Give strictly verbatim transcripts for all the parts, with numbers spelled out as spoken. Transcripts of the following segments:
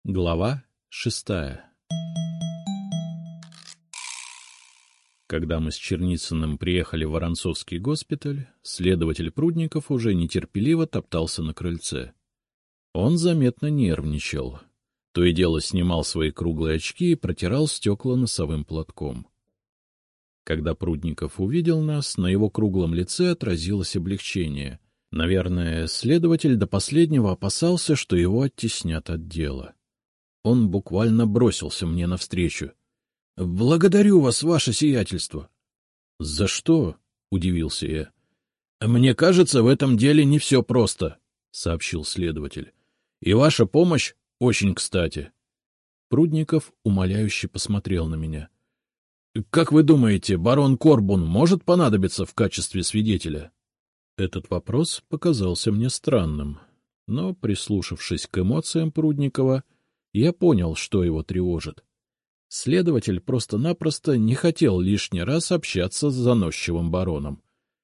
Глава шестая. Когда мы с Черницыным приехали в Воронцовский госпиталь, следователь Прудников уже нетерпеливо топтался на крыльце. Он заметно нервничал. То и дело снимал свои круглые очки и протирал стекла носовым платком. Когда Прудников увидел нас, на его круглом лице отразилось облегчение. Наверное, следователь до последнего опасался, что его оттеснят от дела. Он буквально бросился мне навстречу. — Благодарю вас, ваше сиятельство. — За что? — удивился я. — Мне кажется, в этом деле не все просто, — сообщил следователь. — И ваша помощь очень кстати. Прудников умоляюще посмотрел на меня. — Как вы думаете, барон Корбун может понадобиться в качестве свидетеля? Этот вопрос показался мне странным, но, прислушавшись к эмоциям Прудникова, я понял, что его тревожит. Следователь просто-напросто не хотел лишний раз общаться с заносчивым бароном.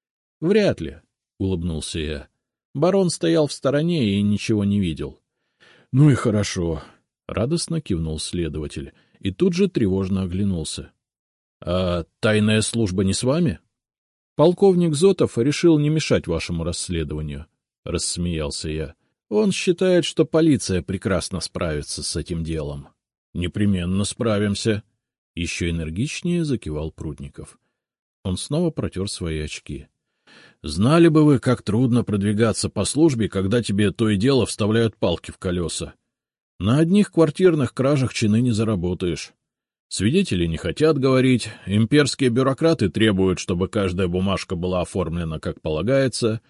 — Вряд ли, — улыбнулся я. Барон стоял в стороне и ничего не видел. — Ну и хорошо, — радостно кивнул следователь и тут же тревожно оглянулся. — А тайная служба не с вами? — Полковник Зотов решил не мешать вашему расследованию, — рассмеялся я. Он считает, что полиция прекрасно справится с этим делом. — Непременно справимся. Еще энергичнее закивал Прудников. Он снова протер свои очки. — Знали бы вы, как трудно продвигаться по службе, когда тебе то и дело вставляют палки в колеса. На одних квартирных кражах чины не заработаешь. Свидетели не хотят говорить, имперские бюрократы требуют, чтобы каждая бумажка была оформлена как полагается,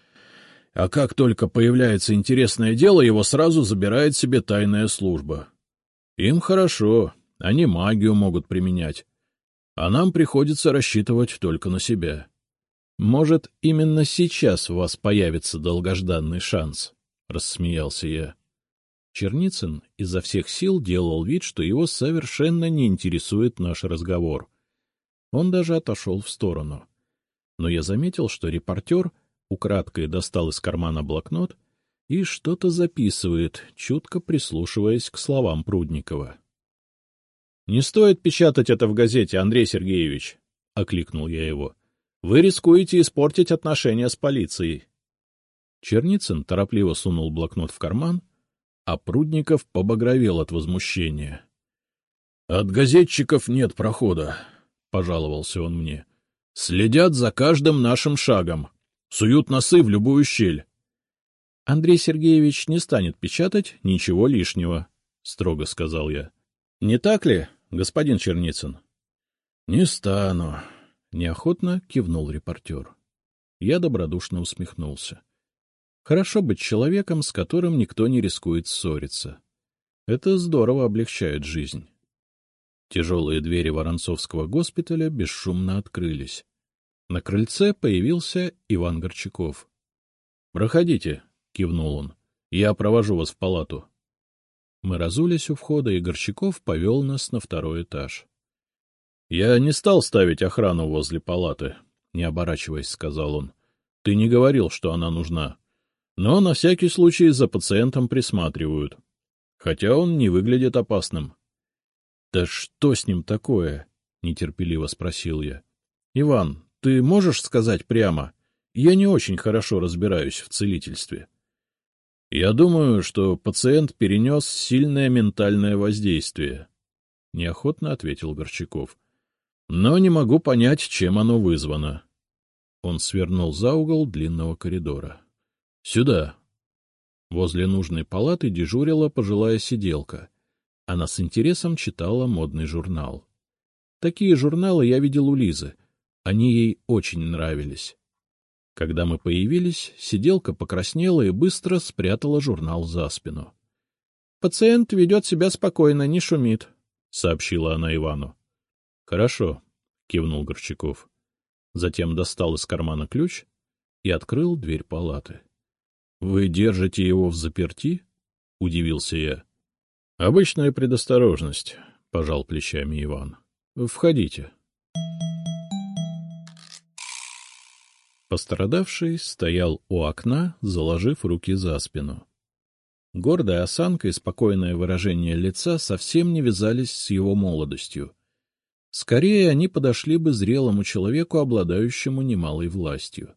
а как только появляется интересное дело, его сразу забирает себе тайная служба. Им хорошо, они магию могут применять, а нам приходится рассчитывать только на себя. Может, именно сейчас у вас появится долгожданный шанс, — рассмеялся я. Черницын изо всех сил делал вид, что его совершенно не интересует наш разговор. Он даже отошел в сторону. Но я заметил, что репортер украдкой достал из кармана блокнот и что-то записывает, чутко прислушиваясь к словам Прудникова. — Не стоит печатать это в газете, Андрей Сергеевич, — окликнул я его. — Вы рискуете испортить отношения с полицией. Черницын торопливо сунул блокнот в карман, а Прудников побагровел от возмущения. — От газетчиков нет прохода, — пожаловался он мне. — Следят за каждым нашим шагом. Суют носы в любую щель. — Андрей Сергеевич не станет печатать ничего лишнего, — строго сказал я. — Не так ли, господин Черницын? — Не стану, — неохотно кивнул репортер. Я добродушно усмехнулся. Хорошо быть человеком, с которым никто не рискует ссориться. Это здорово облегчает жизнь. Тяжелые двери Воронцовского госпиталя бесшумно открылись. На крыльце появился Иван Горчаков. — Проходите, — кивнул он, — я провожу вас в палату. Мы разулись у входа, и Горчаков повел нас на второй этаж. — Я не стал ставить охрану возле палаты, — не оборачиваясь, сказал он. — Ты не говорил, что она нужна. Но на всякий случай за пациентом присматривают. Хотя он не выглядит опасным. — Да что с ним такое? — нетерпеливо спросил я. — Иван, ты можешь сказать прямо? Я не очень хорошо разбираюсь в целительстве. — Я думаю, что пациент перенес сильное ментальное воздействие, — неохотно ответил Горчаков. — Но не могу понять, чем оно вызвано. Он свернул за угол длинного коридора. — Сюда. Возле нужной палаты дежурила пожилая сиделка. Она с интересом читала модный журнал. Такие журналы я видел у Лизы. Они ей очень нравились. Когда мы появились, сиделка покраснела и быстро спрятала журнал за спину. — Пациент ведет себя спокойно, не шумит, — сообщила она Ивану. — Хорошо, — кивнул Горчаков. Затем достал из кармана ключ и открыл дверь палаты. — Вы держите его взаперти? — удивился я. — Обычная предосторожность, — пожал плечами Иван. — Входите. Пострадавший стоял у окна, заложив руки за спину. Гордая осанка и спокойное выражение лица совсем не вязались с его молодостью. Скорее, они подошли бы зрелому человеку, обладающему немалой властью.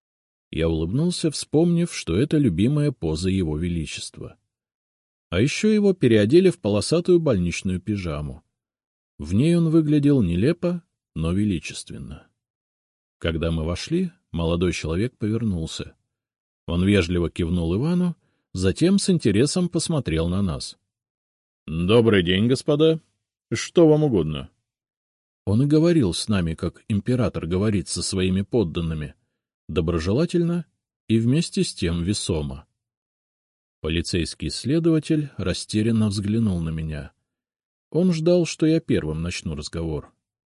Я улыбнулся, вспомнив, что это любимая поза его величества. А еще его переодели в полосатую больничную пижаму. В ней он выглядел нелепо, но величественно. Когда мы вошли, молодой человек повернулся. Он вежливо кивнул Ивану, затем с интересом посмотрел на нас. — Добрый день, господа. Что вам угодно? Он и говорил с нами, как император говорит со своими подданными, доброжелательно и вместе с тем весомо. Полицейский следователь растерянно взглянул на меня. Он ждал, что я первым начну разговор.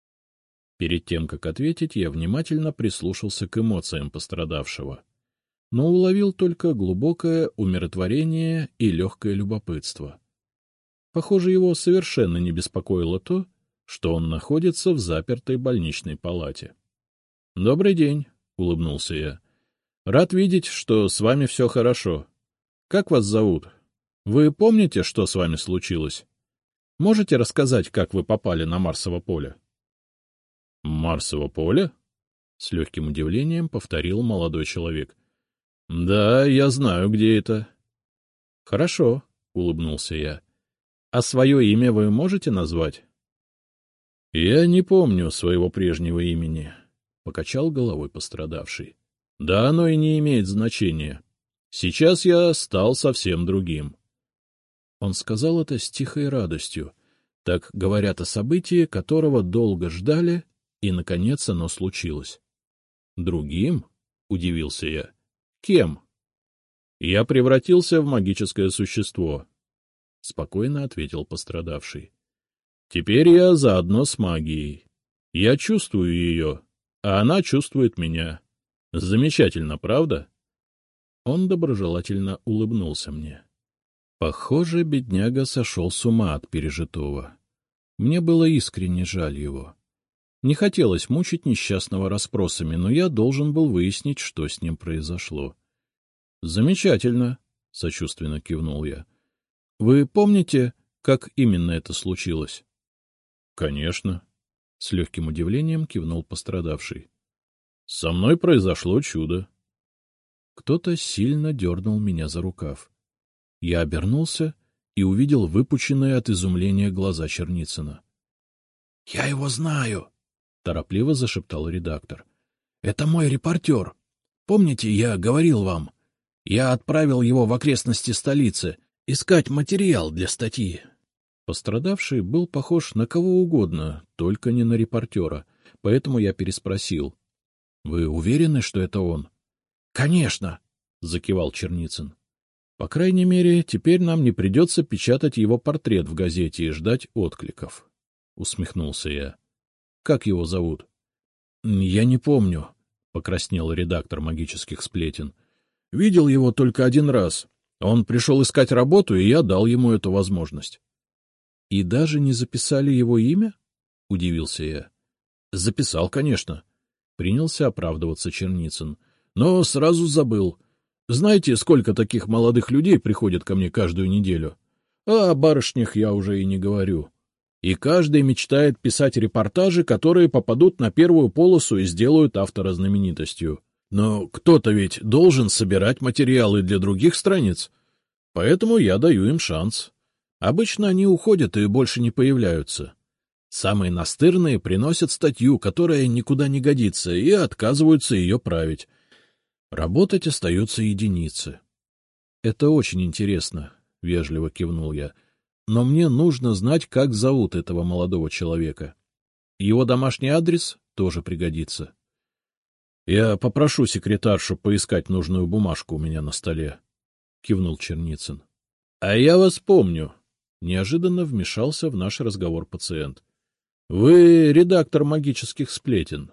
Перед тем, как ответить, я внимательно прислушался к эмоциям пострадавшего, но уловил только глубокое умиротворение и легкое любопытство. Похоже, его совершенно не беспокоило то, что он находится в запертой больничной палате. — Добрый день, — улыбнулся я. — Рад видеть, что с вами все хорошо. Как вас зовут? Вы помните, что с вами случилось? Можете рассказать, как вы попали на Марсово поле? — Марсово поле? — с легким удивлением повторил молодой человек. — Да, я знаю, где это. — Хорошо, — улыбнулся я. — А свое имя вы можете назвать? — Я не помню своего прежнего имени, — покачал головой пострадавший. — Да оно и не имеет значения. Сейчас я стал совсем другим. Он сказал это с тихой радостью. Так говорят о событии, которого долго ждали, и, наконец, оно случилось. — Другим? — удивился я. — Кем? — Я превратился в магическое существо, — спокойно ответил пострадавший. — Теперь я заодно с магией. Я чувствую ее, а она чувствует меня. Замечательно, правда? Он доброжелательно улыбнулся мне. Похоже, бедняга сошел с ума от пережитого. Мне было искренне жаль его. Не хотелось мучить несчастного расспросами, но я должен был выяснить, что с ним произошло. — Замечательно, — сочувственно кивнул я. — Вы помните, как именно это случилось? — Конечно, — с легким удивлением кивнул пострадавший. — Со мной произошло чудо. Кто-то сильно дернул меня за рукав. Я обернулся и увидел выпученные от изумления глаза Черницына. — Я его знаю, — торопливо зашептал редактор. — Это мой репортер. Помните, я говорил вам? Я отправил его в окрестности столицы искать материал для статьи. Пострадавший был похож на кого угодно, только не на репортера, поэтому я переспросил. — Вы уверены, что это он? — Конечно, — закивал Черницын. — По крайней мере, теперь нам не придется печатать его портрет в газете и ждать откликов, — усмехнулся я. — Как его зовут? — Я не помню, — покраснел редактор магических сплетен. — Видел его только один раз. Он пришел искать работу, и я дал ему эту возможность. — И даже не записали его имя? — удивился я. — Записал, конечно, — принялся оправдываться Черницын. — Но сразу забыл. Знаете, сколько таких молодых людей приходит ко мне каждую неделю? А о барышнях я уже и не говорю. И каждый мечтает писать репортажи, которые попадут на первую полосу и сделают автора знаменитостью. Но кто-то ведь должен собирать материалы для других страниц. Поэтому я даю им шанс. Обычно они уходят и больше не появляются. Самые настырные приносят статью, которая никуда не годится, и отказываются ее править. Работать остаются единицы. — Это очень интересно, — вежливо кивнул я. — Но мне нужно знать, как зовут этого молодого человека. Его домашний адрес тоже пригодится. — Я попрошу секретаршу поискать нужную бумажку у меня на столе, — кивнул Черницын. — А я вас помню, — неожиданно вмешался в наш разговор пациент. — Вы редактор магических сплетен.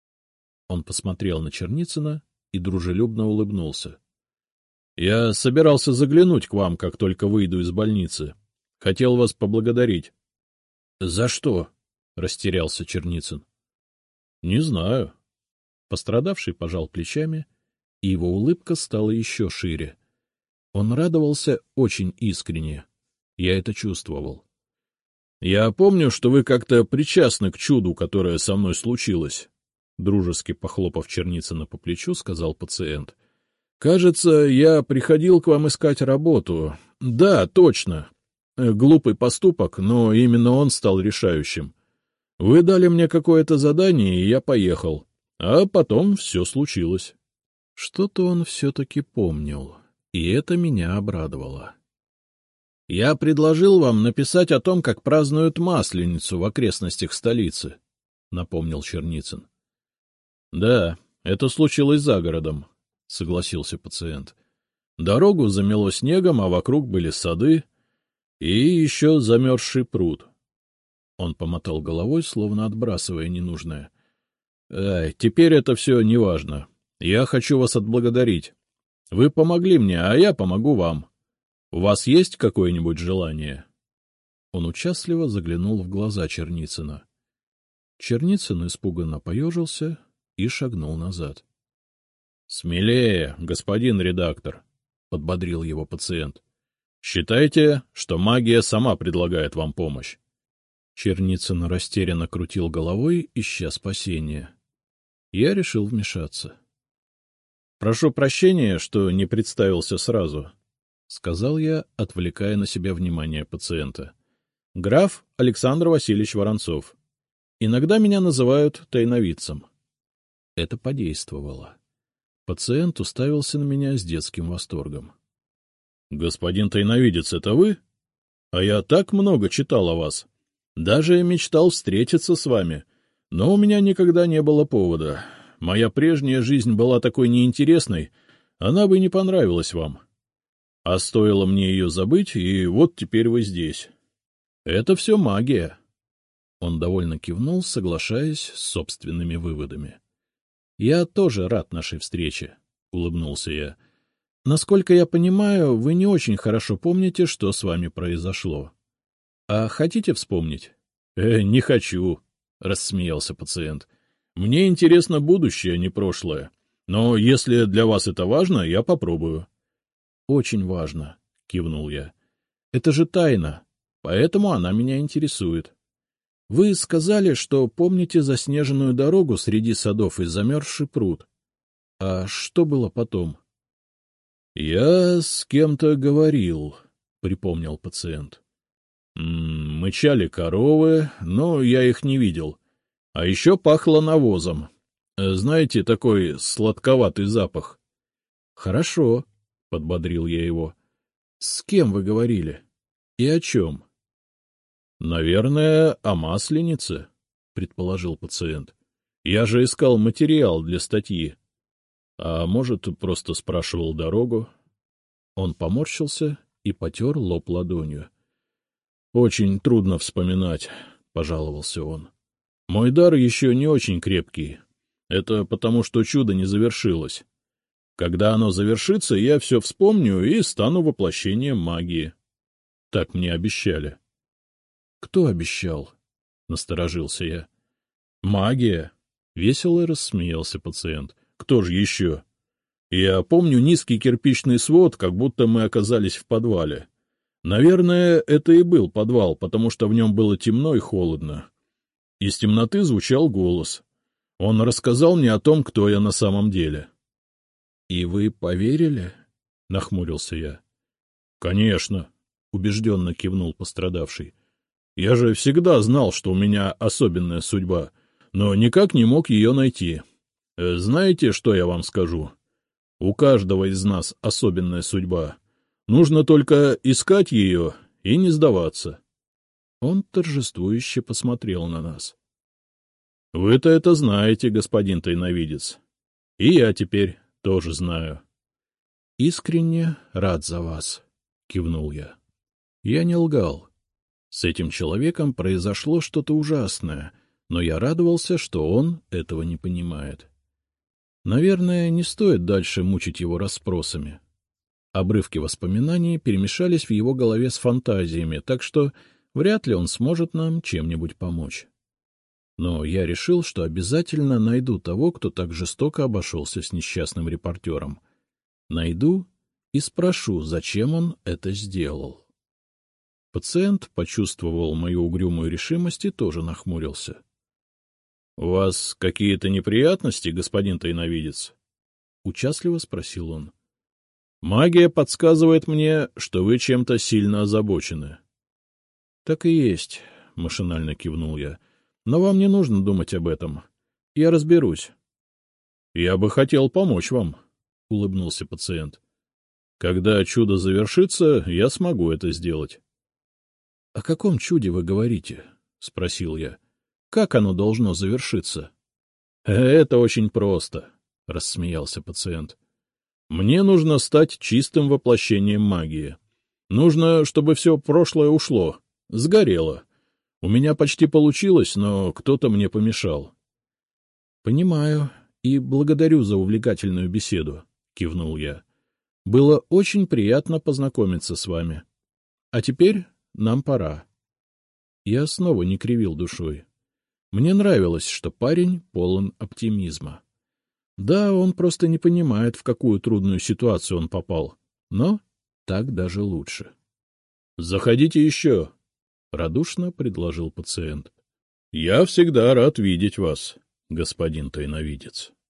Он посмотрел на Черницына и дружелюбно улыбнулся. — Я собирался заглянуть к вам, как только выйду из больницы. Хотел вас поблагодарить. — За что? — растерялся Черницын. — Не знаю. Пострадавший пожал плечами, и его улыбка стала еще шире. Он радовался очень искренне. Я это чувствовал. — Я помню, что вы как-то причастны к чуду, которое со мной случилось, — дружески похлопав Черницына по плечу, сказал пациент. — Кажется, я приходил к вам искать работу. Да, точно. Глупый поступок, но именно он стал решающим. Вы дали мне какое-то задание, и я поехал. А потом все случилось. Что-то он все-таки помнил, и это меня обрадовало. — Я предложил вам написать о том, как празднуют Масленицу в окрестностях столицы, — напомнил Черницын. — Да, это случилось за городом, — согласился пациент. Дорогу замело снегом, а вокруг были сады и еще замерзший пруд. Он помотал головой, словно отбрасывая ненужное. — Теперь это все неважно. Я хочу вас отблагодарить. Вы помогли мне, а я помогу вам. У вас есть какое-нибудь желание? Он участливо заглянул в глаза Черницына. Черницын испуганно поежился и шагнул назад. — Смелее, господин редактор, — подбодрил его пациент. — Считайте, что магия сама предлагает вам помощь. Черницын растерянно крутил головой, ища спасения. Я решил вмешаться. — Прошу прощения, что не представился сразу, — сказал я, отвлекая на себя внимание пациента. — Граф Александр Васильевич Воронцов. Иногда меня называют тайновидцем. Это подействовало. Пациент уставился на меня с детским восторгом. — Господин тайновидец, это вы? А я так много читал о вас. Даже мечтал встретиться с вами, но у меня никогда не было повода. Моя прежняя жизнь была такой неинтересной, она бы не понравилась вам. А стоило мне ее забыть, и вот теперь вы здесь. Это все магия. Он довольно кивнул, соглашаясь с собственными выводами. — Я тоже рад нашей встрече, — улыбнулся я. — Насколько я понимаю, вы не очень хорошо помните, что с вами произошло. А хотите вспомнить? — Э, не хочу, — рассмеялся пациент. — Мне интересно будущее, а не прошлое. Но если для вас это важно, я попробую. — Очень важно, — кивнул я. — Это же тайна, поэтому она меня интересует. Вы сказали, что помните заснеженную дорогу среди садов и замерзший пруд. А что было потом? — Я с кем-то говорил, — припомнил пациент. М-м, мычали коровы, но я их не видел. А еще пахло навозом. Знаете, такой сладковатый запах. — Хорошо, — подбодрил я его. — С кем вы говорили? И о чем? — Наверное, о Масленице, — предположил пациент. — Я же искал материал для статьи. А может, просто спрашивал дорогу. Он поморщился и потер лоб ладонью. — Очень трудно вспоминать, — пожаловался он. — Мой дар еще не очень крепкий. Это потому, что чудо не завершилось. Когда оно завершится, я все вспомню и стану воплощением магии. Так мне обещали. — Кто обещал? — насторожился я. — Магия. — весело рассмеялся пациент. — Кто же еще? Я помню низкий кирпичный свод, как будто мы оказались в подвале. Наверное, это и был подвал, потому что в нем было темно и холодно. Из темноты звучал голос. Он рассказал мне о том, кто я на самом деле. — И вы поверили? — нахмурился я. — Конечно, — убежденно кивнул пострадавший. — Я же всегда знал, что у меня особенная судьба, но никак не мог ее найти. Знаете, что я вам скажу? У каждого из нас особенная судьба. Нужно только искать ее и не сдаваться. Он торжествующе посмотрел на нас. — Вы-то это знаете, господин тайновидец. И я теперь тоже знаю. — Искренне рад за вас, — кивнул я. Я не лгал. С этим человеком произошло что-то ужасное, но я радовался, что он этого не понимает. Наверное, не стоит дальше мучить его расспросами. Обрывки воспоминаний перемешались в его голове с фантазиями, так что вряд ли он сможет нам чем-нибудь помочь. Но я решил, что обязательно найду того, кто так жестоко обошелся с несчастным репортером. Найду и спрошу, зачем он это сделал. Пациент почувствовал мою угрюмую решимость и тоже нахмурился. — У вас какие-то неприятности, господин тайновидец? — участливо спросил он. — Магия подсказывает мне, что вы чем-то сильно озабочены. — Так и есть, — машинально кивнул я. — Но вам не нужно думать об этом. Я разберусь. — Я бы хотел помочь вам, — улыбнулся пациент. — Когда чудо завершится, я смогу это сделать. — О каком чуде вы говорите? — спросил я. — Как оно должно завершиться? — Это очень просто, — рассмеялся пациент. — Мне нужно стать чистым воплощением магии. Нужно, чтобы все прошлое ушло, сгорело. У меня почти получилось, но кто-то мне помешал. — Понимаю и благодарю за увлекательную беседу, — кивнул я. — Было очень приятно познакомиться с вами. А теперь нам пора. Я снова не кривил душой. Мне нравилось, что парень полон оптимизма. Да, он просто не понимает, в какую трудную ситуацию он попал, но так даже лучше. — Заходите еще, — радушно предложил пациент. — Я всегда рад видеть вас, господин тайновидец.